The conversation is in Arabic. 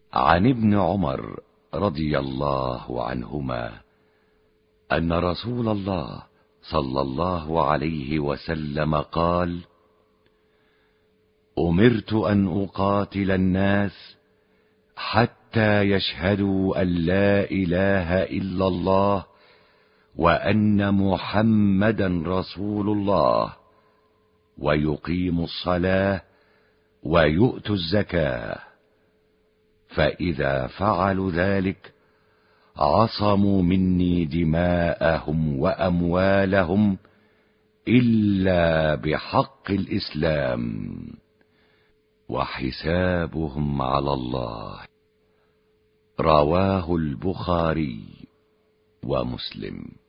عن ابن عمر رضي الله عنهما أن رسول الله صلى الله عليه وسلم قال: أمرت أن أقاتل الناس حتى يشهدوا أن لا إله إلا الله وأن محمدا رسول الله، ويقيموا الصلاة ويؤتوا الزكاة، فإذا فعلوا ذلك عصموا مني دماءهم وأموالهم إلا بحق الإسلام، وحسابهم على الله. رواه البخاري ومسلم.